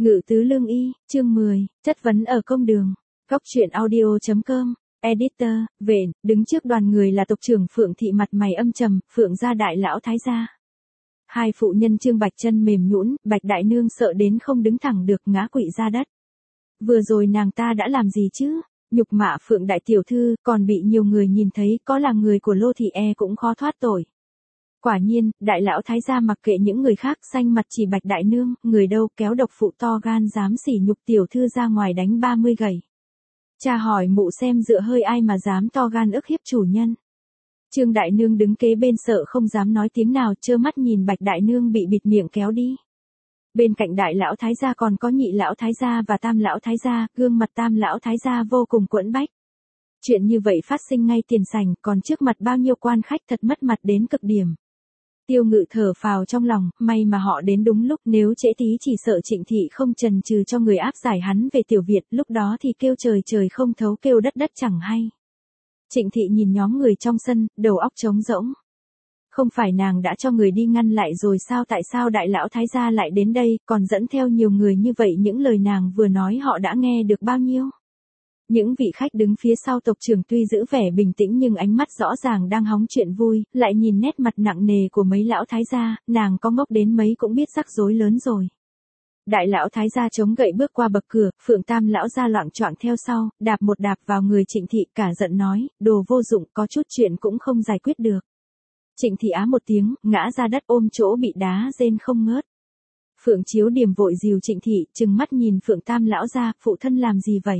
Ngự tứ lương y, chương 10, chất vấn ở công đường. Góc truyện audio.com, editor, về, đứng trước đoàn người là tộc trưởng Phượng Thị mặt mày âm trầm, Phượng gia đại lão thái gia. Hai phụ nhân Trương Bạch chân mềm nhũn, Bạch đại nương sợ đến không đứng thẳng được ngã quỵ ra đất. Vừa rồi nàng ta đã làm gì chứ? Nhục mạ Phượng đại tiểu thư, còn bị nhiều người nhìn thấy, có là người của Lô Thị cũng khó thoát tội. Quả nhiên, đại lão thái gia mặc kệ những người khác, xanh mặt chỉ Bạch đại nương, người đâu kéo độc phụ to gan dám sỉ nhục tiểu thư ra ngoài đánh 30 gậy. Cha hỏi mụ xem dựa hơi ai mà dám to gan ức hiếp chủ nhân. Trương đại nương đứng kế bên sợ không dám nói tiếng nào, trơ mắt nhìn Bạch đại nương bị bịt miệng kéo đi. Bên cạnh đại lão thái gia còn có nhị lão thái gia và tam lão thái gia, gương mặt tam lão thái gia vô cùng quẫn bách. Chuyện như vậy phát sinh ngay tiền sảnh, còn trước mặt bao nhiêu quan khách thật mất mặt đến cực điểm. Tiêu Ngự thở phào trong lòng, may mà họ đến đúng lúc, nếu trễ tí chỉ sợ Trịnh Thị không chần chừ cho người áp giải hắn về tiểu viện, lúc đó thì kêu trời trời không thấu kêu đất đất chẳng hay. Trịnh Thị nhìn nhóm người trong sân, đầu óc trống rỗng. Không phải nàng đã cho người đi ngăn lại rồi sao, tại sao đại lão thái gia lại đến đây, còn dẫn theo nhiều người như vậy, những lời nàng vừa nói họ đã nghe được bao nhiêu? Những vị khách đứng phía sau tộc trưởng tuy giữ vẻ bình tĩnh nhưng ánh mắt rõ ràng đang hóng chuyện vui, lại nhìn nét mặt nặng nề của mấy lão thái gia, nàng có ngốc đến mấy cũng biết rắc rối lớn rồi. Đại lão thái gia chống gậy bước qua bậc cửa, Phượng tam lão gia loạng choạng theo sau, đạp một đạp vào người Trịnh Thị, cả giận nói, đồ vô dụng, có chút chuyện cũng không giải quyết được. Trịnh Thị á một tiếng, ngã ra đất ôm chỗ bị đá rên không ngớt. Phượng Chiếu Điềm vội dìu Trịnh Thị, trừng mắt nhìn Phượng tam lão gia, phụ thân làm gì vậy?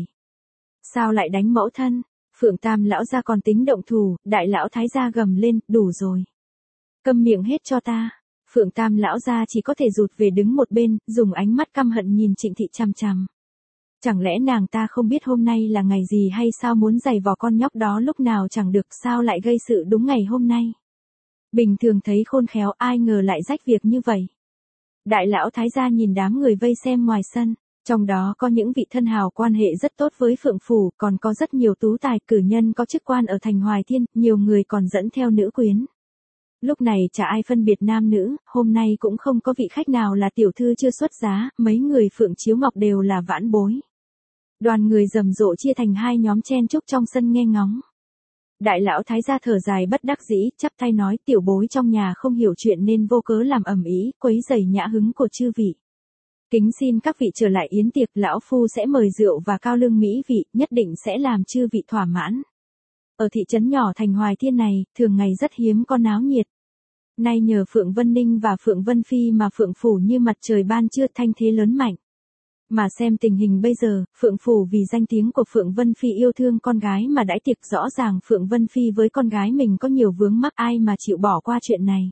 Sao lại đánh mẫu thân? Phượng tam lão gia còn tính động thủ, đại lão thái gia gầm lên, đủ rồi. Câm miệng hết cho ta. Phượng tam lão gia chỉ có thể rụt về đứng một bên, dùng ánh mắt căm hận nhìn Trịnh Thị chằm chằm. Chẳng lẽ nàng ta không biết hôm nay là ngày gì hay sao, muốn giày vò con nhóc đó lúc nào chẳng được, sao lại gây sự đúng ngày hôm nay? Bình thường thấy khôn khéo, ai ngờ lại rách việc như vậy. Đại lão thái gia nhìn đám người vây xem ngoài sân. Trong đó có những vị thân hào quan hệ rất tốt với Phượng Phủ, còn có rất nhiều tú tài cử nhân có chức quan ở thành Hoài Thiên, nhiều người còn dẫn theo nữ quyến. Lúc này chả ai phân biệt nam nữ, hôm nay cũng không có vị khách nào là tiểu thư chưa xuất giá, mấy người Phượng Chiếu Ngọc đều là vãn bối. Đoàn người rầm rộ chia thành hai nhóm chen chúc trong sân nghe ngóng. Đại lão thái gia thở dài bất đắc dĩ, chắp tay nói, tiểu bối trong nhà không hiểu chuyện nên vô cớ làm ầm ĩ, quấy rầy nhã hứng của chư vị. Kính xin các vị trở lại yến tiệc, lão phu sẽ mời rượu và cao lương mỹ vị, nhất định sẽ làm chư vị thỏa mãn. Ở thị trấn nhỏ thành Hoài Thiên này, thường ngày rất hiếm có náo nhiệt. Nay nhờ Phượng Vân Ninh và Phượng Vân Phi mà Phượng Phủ như mặt trời ban trưa, thanh thế lớn mạnh. Mà xem tình hình bây giờ, Phượng Phủ vì danh tiếng của Phượng Vân Phi yêu thương con gái mà đãi tiệc, rõ ràng Phượng Vân Phi với con gái mình có nhiều vướng mắc, ai mà chịu bỏ qua chuyện này.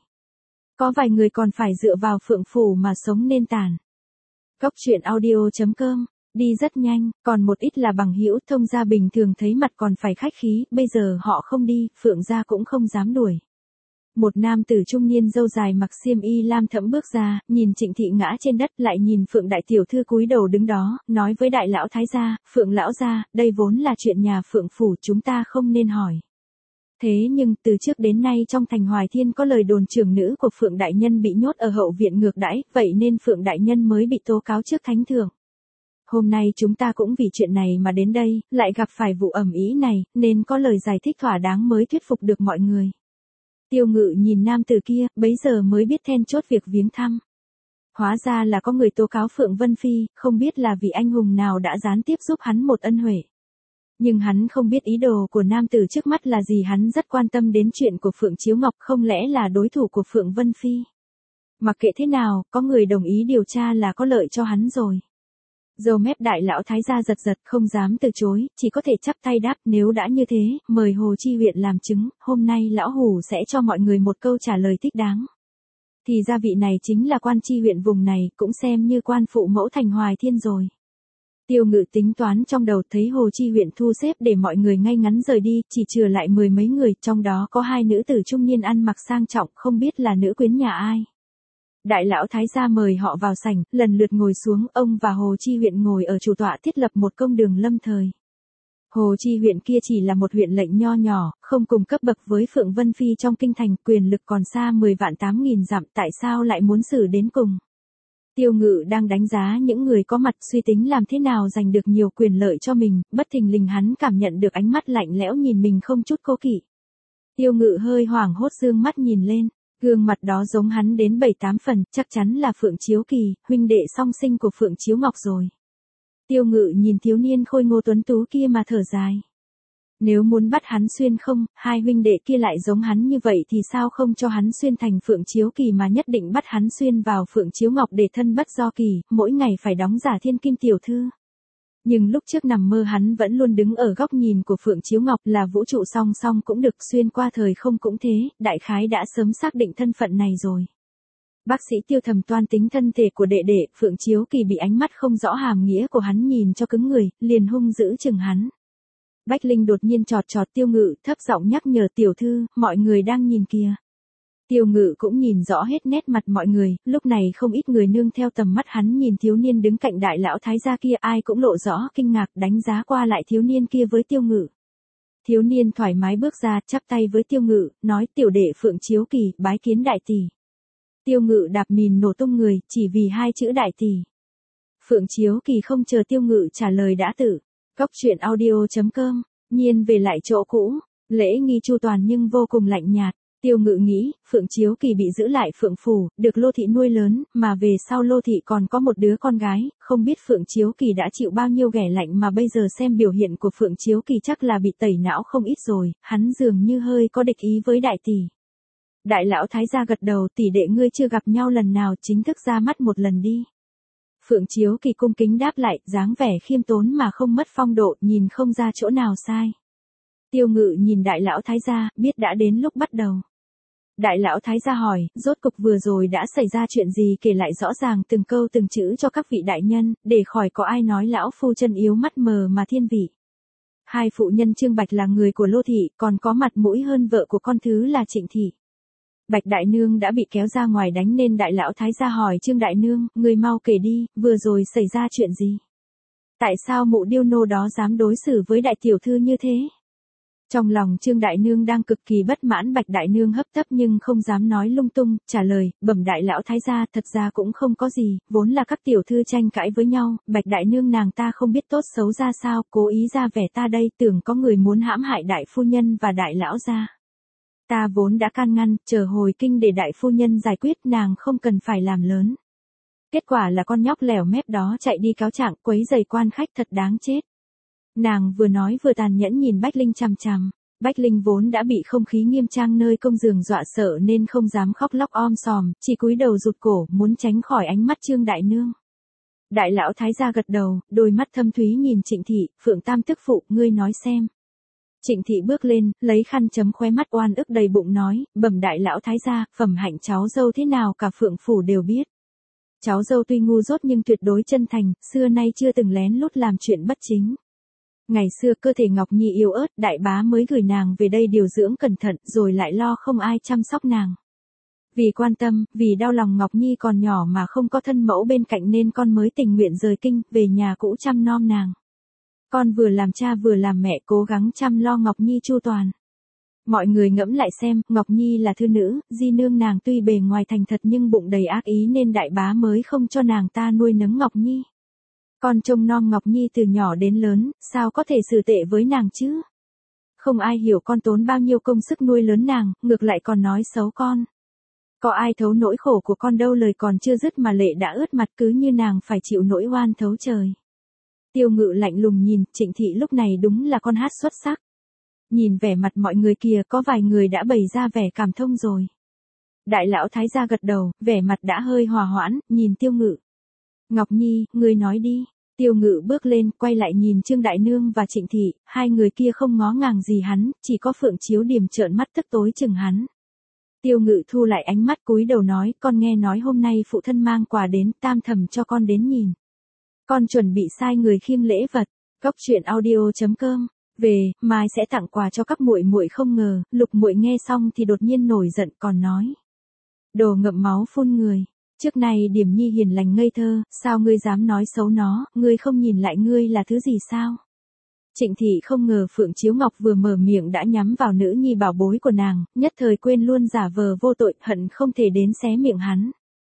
Có vài người còn phải dựa vào Phượng Phủ mà sống nên tàn. Góc truyện audio.com, đi rất nhanh, còn một ít là bằng hữu thông gia bình thường thấy mặt còn phải khách khí, bây giờ họ không đi, Phượng gia cũng không dám đuổi. Một nam tử trung niên râu dài mặc xiêm y lam thẫm bước ra, nhìn Trịnh Thị ngã trên đất, lại nhìn Phượng đại tiểu thư cúi đầu đứng đó, nói với đại lão thái gia, Phượng lão gia, đây vốn là chuyện nhà Phượng Phủ, chúng ta không nên hỏi. Thế nhưng, từ trước đến nay trong thành Hoài Thiên có lời đồn trưởng nữ của Phượng Đại Nhân bị nhốt ở hậu viện ngược đãi, vậy nên Phượng Đại Nhân mới bị tố cáo trước thánh thượng. Hôm nay chúng ta cũng vì chuyện này mà đến đây, lại gặp phải vụ ầm ĩ này, nên có lời giải thích thỏa đáng mới thuyết phục được mọi người. Tiêu Ngự nhìn nam tử kia, bấy giờ mới biết then chốt việc viếng thăm. Hóa ra là có người tố cáo Phượng Vân Phi, không biết là vị anh hùng nào đã gián tiếp giúp hắn một ân huệ. Nhưng hắn không biết ý đồ của nam tử trước mắt là gì, hắn rất quan tâm đến chuyện của Phượng Chiếu Ngọc, không lẽ là đối thủ của Phượng Vân Phi. Mặc kệ thế nào, có người đồng ý điều tra là có lợi cho hắn rồi. Râu mép đại lão thái gia giật giật, không dám từ chối, chỉ có thể chắp tay đáp, nếu đã như thế, mời Hồ Chi huyện làm chứng, hôm nay lão hủ sẽ cho mọi người một câu trả lời thích đáng. Thì ra vị này chính là quan chi huyện vùng này, cũng xem như quan phụ mẫu thành Hoài Thiên rồi. Tiêu Ngự tính toán trong đầu, thấy Hồ Chi huyện thu xếp để mọi người ngay ngắn rời đi, chỉ chừa lại 10 mấy người, trong đó có hai nữ tử trung niên ăn mặc sang trọng, không biết là nữ quyến nhà ai. Đại lão thái gia mời họ vào sảnh, lần lượt ngồi xuống, ông và Hồ Chi huyện ngồi ở chủ tọa, thiết lập một công đường lâm thời. Hồ Chi huyện kia chỉ là một huyện lệnh nho nhỏ, không cùng cấp bậc với Phượng Vân Phi trong kinh thành, quyền lực còn xa 10 vạn 8.000 dặm, tại sao lại muốn xử đến cùng? Tiêu Ngự đang đánh giá những người có mặt, suy tính làm thế nào giành được nhiều quyền lợi cho mình, bất thình lình hắn cảm nhận được ánh mắt lạnh lẽo nhìn mình không chút cố kỵ. Tiêu Ngự hơi hoảng hốt dương mắt nhìn lên, gương mặt đó giống hắn đến 7-8 phần, chắc chắn là Phượng Chiếu Kỳ, huynh đệ song sinh của Phượng Chiếu Ngọc rồi. Tiêu Ngự nhìn thiếu niên khôi ngô tuấn tú kia mà thở dài. Nếu muốn bắt hắn xuyên không, hai huynh đệ kia lại giống hắn như vậy thì sao không cho hắn xuyên thành Phượng Chiếu Kỳ mà nhất định bắt hắn xuyên vào Phượng Chiếu Ngọc để thân bất do kỳ, mỗi ngày phải đóng giả thiên kim tiểu thư. Nhưng lúc trước nằm mơ hắn vẫn luôn đứng ở góc nhìn của Phượng Chiếu Ngọc, là vũ trụ song song cũng được, xuyên qua thời không cũng thế, đại khái đã sớm xác định thân phận này rồi. Bác sĩ Tiêu thầm toan tính thân thể của đệ đệ, Phượng Chiếu Kỳ bị ánh mắt không rõ hàm nghĩa của hắn nhìn cho cứng người, liền hung dữ chừng hắn. Bách Linh đột nhiên chọt chọt Tiêu Ngự, thấp giọng nhắc nhở tiểu thư, mọi người đang nhìn kìa. Tiêu Ngự cũng nhìn rõ hết nét mặt mọi người, lúc này không ít người nương theo tầm mắt hắn nhìn thiếu niên đứng cạnh đại lão thái gia kia, ai cũng lộ rõ kinh ngạc đánh giá qua lại thiếu niên kia với Tiêu Ngự. Thiếu niên thoải mái bước ra, chắp tay với Tiêu Ngự, nói tiểu đệ Phượng Chiếu Kỳ, bái kiến đại tỷ. Tiêu Ngự đạp mìn nổ tung người, chỉ vì hai chữ đại tỷ. Phượng Chiếu Kỳ không chờ Tiêu Ngự trả lời đã tử. Cóc truyện audio.com, nhiên về lại chỗ cũ, lễ nghi chu toàn nhưng vô cùng lạnh nhạt. Tiêu Ngự nghĩ, Phượng Chiếu Kỳ bị giữ lại Phượng Phủ, được Lô Thị nuôi lớn, mà về sau Lô Thị còn có một đứa con gái, không biết Phượng Chiếu Kỳ đã chịu bao nhiêu ghẻ lạnh mà bây giờ xem biểu hiện của Phượng Chiếu Kỳ chắc là bị tẩy não không ít rồi, hắn dường như hơi có địch ý với đại tỷ. Đại lão thái gia gật đầu, tỷ đệ ngươi chưa gặp nhau lần nào, chính thức ra mắt một lần đi. Phượng Chiếu Kỳ cung kính đáp lại, dáng vẻ khiêm tốn mà không mất phong độ, nhìn không ra chỗ nào sai. Tiêu Ngự nhìn đại lão thái gia, biết đã đến lúc bắt đầu. Đại lão thái gia hỏi, rốt cục vừa rồi đã xảy ra chuyện gì, kể lại rõ ràng từng câu từng chữ cho các vị đại nhân, để khỏi có ai nói lão phu chân yếu mắt mờ mà thiên vị. Hai phụ nhân Trương Bạch là người của Lô Thị, còn có mặt mũi hơn vợ của con thứ là Trịnh Thị. Bạch Đại Nương đã bị kéo ra ngoài đánh nên đại lão thái gia hỏi Trương Đại Nương, người mau kể đi, vừa rồi xảy ra chuyện gì? Tại sao mụ điêu nô đó dám đối xử với đại tiểu thư như thế? Trong lòng Trương Đại Nương đang cực kỳ bất mãn, Bạch Đại Nương hấp tấp nhưng không dám nói lung tung, trả lời, bẩm đại lão thái gia, thật ra cũng không có gì, vốn là các tiểu thư tranh cãi với nhau, Bạch Đại Nương nàng ta không biết tốt xấu ra sao, cố ý ra vẻ ta đây, tưởng có người muốn hãm hại đại phu nhân và đại lão gia. Ta vốn đã can ngăn, chờ hồi kinh để đại phu nhân giải quyết, nàng không cần phải làm lớn. Kết quả là con nhóc lẻo mép đó chạy đi cáo trạng, quấy rầy quan khách, thật đáng chết. Nàng vừa nói vừa tàn nhẫn nhìn Bách Linh chằm chằm. Bách Linh vốn đã bị không khí nghiêm trang nơi công giường dọa sợ nên không dám khóc lóc om sòm, chỉ cúi đầu rụt cổ, muốn tránh khỏi ánh mắt Trương Đại Nương. Đại lão thái gia gật đầu, đôi mắt thâm thúy nhìn Trịnh Thị, Phượng Tam tức phụ, ngươi nói xem. Trịnh Thị bước lên, lấy khăn chấm khóe mắt oan ức đầy bụng nói, bẩm đại lão thái gia, phẩm hạnh cháu dâu thế nào cả Phượng Phủ đều biết. Cháu dâu tuy ngu dốt nhưng tuyệt đối chân thành, xưa nay chưa từng lén lút làm chuyện bất chính. Ngày xưa cơ thể Ngọc Nhi yếu ớt, đại bá mới gửi nàng về đây điều dưỡng cẩn thận, rồi lại lo không ai chăm sóc nàng. Vì quan tâm, vì đau lòng Ngọc Nhi còn nhỏ mà không có thân mẫu bên cạnh nên con mới tình nguyện rời kinh, về nhà cũ chăm nom nàng. Con vừa làm cha vừa làm mẹ cố gắng chăm lo Ngọc Nhi chu toàn. Mọi người ngẫm lại xem, Ngọc Nhi là thư nữ, di nương nàng tuy bề ngoài thành thật nhưng bụng đầy ác ý nên đại bá mới không cho nàng ta nuôi nấng Ngọc Nhi. Con trông nom Ngọc Nhi từ nhỏ đến lớn, sao có thể xử tệ với nàng chứ? Không ai hiểu con tốn bao nhiêu công sức nuôi lớn nàng, ngược lại còn nói xấu con. Có ai thấu nỗi khổ của con đâu, lời còn chưa dứt mà lệ đã ướt mặt, cứ như nàng phải chịu nỗi oan thấu trời. Tiêu Ngự lạnh lùng nhìn, Trịnh Thị lúc này đúng là con hát xuất sắc. Nhìn vẻ mặt mọi người kìa, có vài người đã bày ra vẻ cảm thông rồi. Đại lão thái gia gật đầu, vẻ mặt đã hơi hòa hoãn, nhìn Tiêu Ngự. Ngọc Nhi, ngươi nói đi. Tiêu Ngự bước lên, quay lại nhìn Trương Đại Nương và Trịnh Thị, hai người kia không ngó ngàng gì hắn, chỉ có Phượng Chiếu Điềm trợn mắt tức tối chừng hắn. Tiêu Ngự thu lại ánh mắt cúi đầu nói, con nghe nói hôm nay phụ thân mang quà đến, tam thầm cho con đến nhìn. Con chuẩn bị sai người khiêng lễ vật. Cóc truyện audio.com, về, mai sẽ tặng quà cho các muội muội. Không ngờ, Lục muội nghe xong thì đột nhiên nổi giận còn nói. Đồ ngậm máu phun người. Trước này Điểm Nhi hiền lành ngây thơ, sao ngươi dám nói xấu nó, ngươi không nhìn lại ngươi là thứ gì sao? Trịnh Thị không ngờ Phượng Chiếu Ngọc vừa mở miệng đã nhắm vào nữ nhi bảo bối của nàng, nhất thời quên luôn giả vờ vô tội, hận không thể đến xé miệng hắn.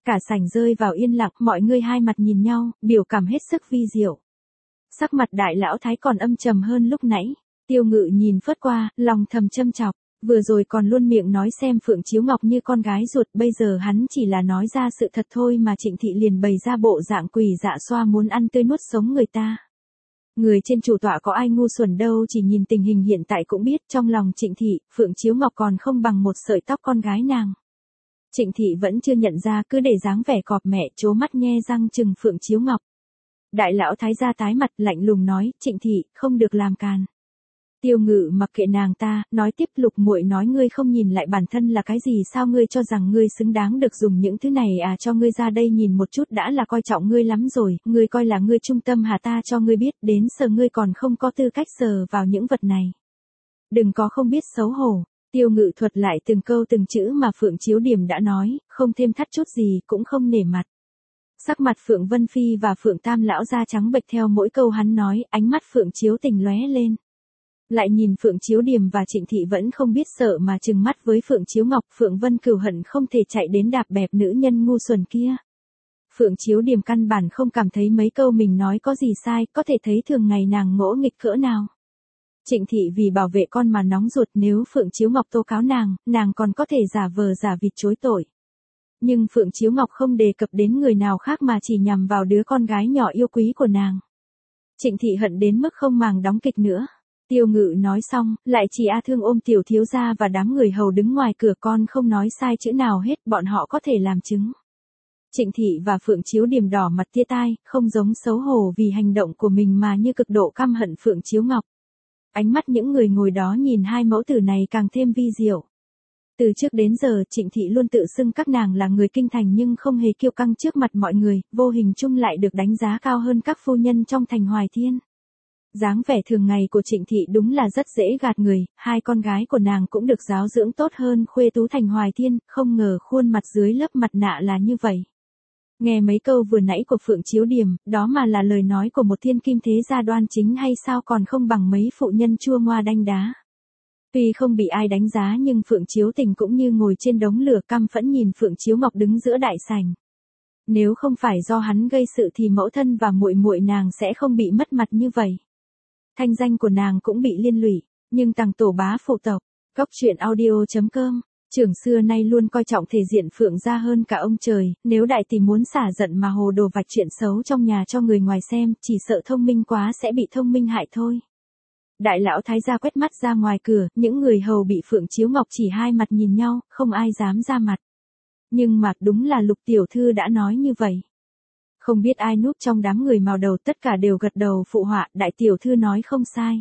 Cả sảnh rơi vào yên lặng, mọi người hai mặt nhìn nhau, biểu cảm hết sức vi diệu. Sắc mặt đại lão thái còn âm trầm hơn lúc nãy. Tiêu Ngự nhìn phớt qua, lòng thầm châm chọc. Vừa rồi còn luôn miệng nói xem Phượng Chiếu Ngọc như con gái ruột, bây giờ hắn chỉ là nói ra sự thật thôi mà Trịnh Thị liền bày ra bộ dạng quỷ dạ xoa muốn ăn tươi nuốt sống người ta. Người trên chủ tọa có ai ngu xuẩn đâu, chỉ nhìn tình hình hiện tại cũng biết trong lòng Trịnh Thị, Phượng Chiếu Ngọc còn không bằng một sợi tóc con gái nàng. Trịnh Thị vẫn chưa nhận ra, cứ để dáng vẻ cọp mẹ trố mắt nhe răng chừng Phượng Chiếu Ngọc. Đại lão thái gia tái mặt lạnh lùng nói, Trịnh Thị, không được làm càn. Tiêu Ngự mặc kệ nàng ta, nói tiếp, Lục muội nói ngươi không nhìn lại bản thân là cái gì sao, ngươi cho rằng ngươi xứng đáng được dùng những thứ này à, cho ngươi ra đây nhìn một chút đã là coi trọng ngươi lắm rồi, ngươi coi là ngươi trung tâm hả, ta cho ngươi biết, đến giờ ngươi còn không có tư cách sờ vào những vật này. Đừng có không biết xấu hổ. Tiêu Ngự thuật lại từng câu từng chữ mà Phượng Chiếu Điềm đã nói, không thêm thắt chút gì, cũng không nể mặt. Sắc mặt Phượng Vân Phi và Phượng Tam lão da trắng bệch theo mỗi câu hắn nói, ánh mắt Phượng Chiếu Tình lóe lên. Lại nhìn Phượng Chiếu Điềm và Trịnh Thị vẫn không biết sợ mà trừng mắt với Phượng Chiếu Ngọc, Phượng Vân cừu hận không thể chạy đến đạp bẹp nữ nhân ngu xuẩn kia. Phượng Chiếu Điềm căn bản không cảm thấy mấy câu mình nói có gì sai, có thể thấy thường ngày nàng ngỗ nghịch cỡ nào. Trịnh Thị vì bảo vệ con mà nóng ruột, nếu Phượng Chiếu Ngọc tố cáo nàng còn có thể giả vờ giả vịt chối tội. Nhưng Phượng Chiếu Ngọc không đề cập đến người nào khác mà chỉ nhằm vào đứa con gái nhỏ yêu quý của nàng. Trịnh Thị hận đến mức không màng đóng kịch nữa. Tiêu Ngự nói xong, lại chỉ A Thương ôm tiểu thiếu gia và đám người hầu đứng ngoài cửa, con không nói sai chữ nào hết, bọn họ có thể làm chứng. Trịnh Thị và Phượng Chiếu Điềm đỏ mặt tia tai, không giống xấu hổ vì hành động của mình mà như cực độ căm hận Phượng Chiếu Ngọc. Ánh mắt những người ngồi đó nhìn hai mẫu tử này càng thêm vi diệu. Từ trước đến giờ Trịnh Thị luôn tự xưng các nàng là người kinh thành nhưng không hề kiêu căng trước mặt mọi người, vô hình chung lại được đánh giá cao hơn các phu nhân trong thành Hoài Thiên. Dáng vẻ thường ngày của Trịnh Thị đúng là rất dễ gạt người, hai con gái của nàng cũng được giáo dưỡng tốt hơn khuê tú thành Hoài Thiên, không ngờ khuôn mặt dưới lớp mặt nạ là như vậy. Nghe mấy câu vừa nãy của Phượng Chiếu Điềm, đó mà là lời nói của một thiên kim thế gia đoan chính hay sao, còn không bằng mấy phụ nhân chua ngoa đanh đá. Tuy không bị ai đánh giá nhưng Phượng Chiếu Tình cũng như ngồi trên đống lửa căm phẫn nhìn Phượng Chiếu Ngọc đứng giữa đại sảnh. Nếu không phải do hắn gây sự thì mẫu thân và muội muội nàng sẽ không bị mất mặt như vậy. Thanh danh của nàng cũng bị liên lụy, nhưng tàng tổ bá phụ tộc, góc truyện audio.com, trưởng xưa nay luôn coi trọng thể diện Phượng gia hơn cả ông trời, nếu đại tỷ muốn xả giận mà hồ đồ vạch chuyện xấu trong nhà cho người ngoài xem, chỉ sợ thông minh quá sẽ bị thông minh hại thôi. Đại lão thái gia quét mắt ra ngoài cửa, những người hầu bị Phượng Chiếu Ngọc chỉ hai mặt nhìn nhau, không ai dám ra mặt. Nhưng mà đúng là Lục tiểu thư đã nói như vậy. Không biết ai núp trong đám người màu đầu, tất cả đều gật đầu phụ họa, đại tiểu thư nói không sai.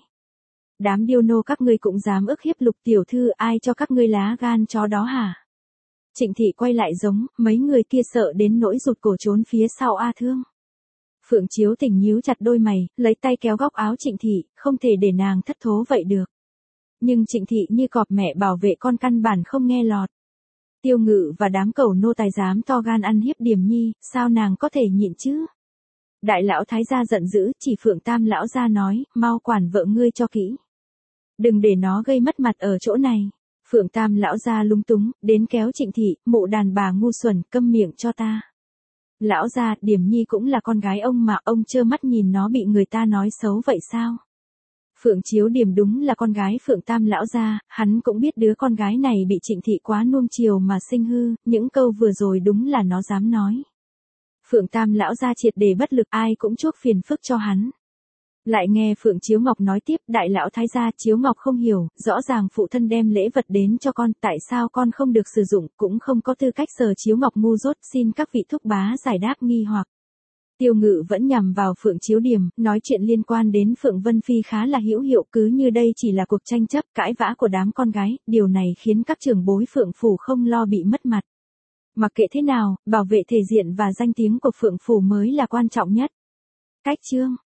Đám điêu nô các ngươi cũng dám ức hiếp Lục tiểu thư, ai cho các ngươi lá gan chó đó hả? Trịnh Thị quay lại giống, mấy người kia sợ đến nỗi rụt cổ trốn phía sau A Thương. Phượng Chiếu Tình nhíu chặt đôi mày, lấy tay kéo góc áo Trịnh Thị, không thể để nàng thất thố vậy được. Nhưng Trịnh Thị như cọp mẹ bảo vệ con căn bản không nghe lọt. Tiêu Ngự và đám cẩu nô tài dám to gan ăn hiếp Điềm Nhi, sao nàng có thể nhịn chứ? Đại lão thái gia giận dữ, chỉ Phượng Tam lão gia nói, mau quản vợ ngươi cho kỹ. Đừng để nó gây mất mặt ở chỗ này. Phượng Tam lão gia lúng túng, đến kéo Trịnh Thị, mụ đàn bà ngu xuẩn, câm miệng cho ta. Lão gia, Điềm Nhi cũng là con gái ông mà, ông trơ mắt nhìn nó bị người ta nói xấu vậy sao? Phượng Chiếu Điềm đúng là con gái Phượng Tam lão gia, hắn cũng biết đứa con gái này bị Trịnh Thị quá nuông chiều mà sinh hư, những câu vừa rồi đúng là nó dám nói. Phượng Tam lão gia triệt để bất lực, ai cũng chuốc phiền phức cho hắn. Lại nghe Phượng Chiếu Ngọc nói tiếp, đại lão thái gia, Chiếu Ngọc không hiểu, rõ ràng phụ thân đem lễ vật đến cho con, tại sao con không được sử dụng, cũng không có tư cách sờ Chiếu Ngọc ngu dốt, xin các vị thúc bá giải đáp nghi hoặc. Tiêu Ngự vẫn nhằm vào Phượng Chiếu Điềm, nói chuyện liên quan đến Phượng Vân Phi khá là hữu hiệu, cứ như đây chỉ là cuộc tranh chấp, cãi vã của đám con gái, điều này khiến các trưởng bối Phượng Phủ không lo bị mất mặt. Mặc kệ thế nào, bảo vệ thể diện và danh tiếng của Phượng Phủ mới là quan trọng nhất. Cách chương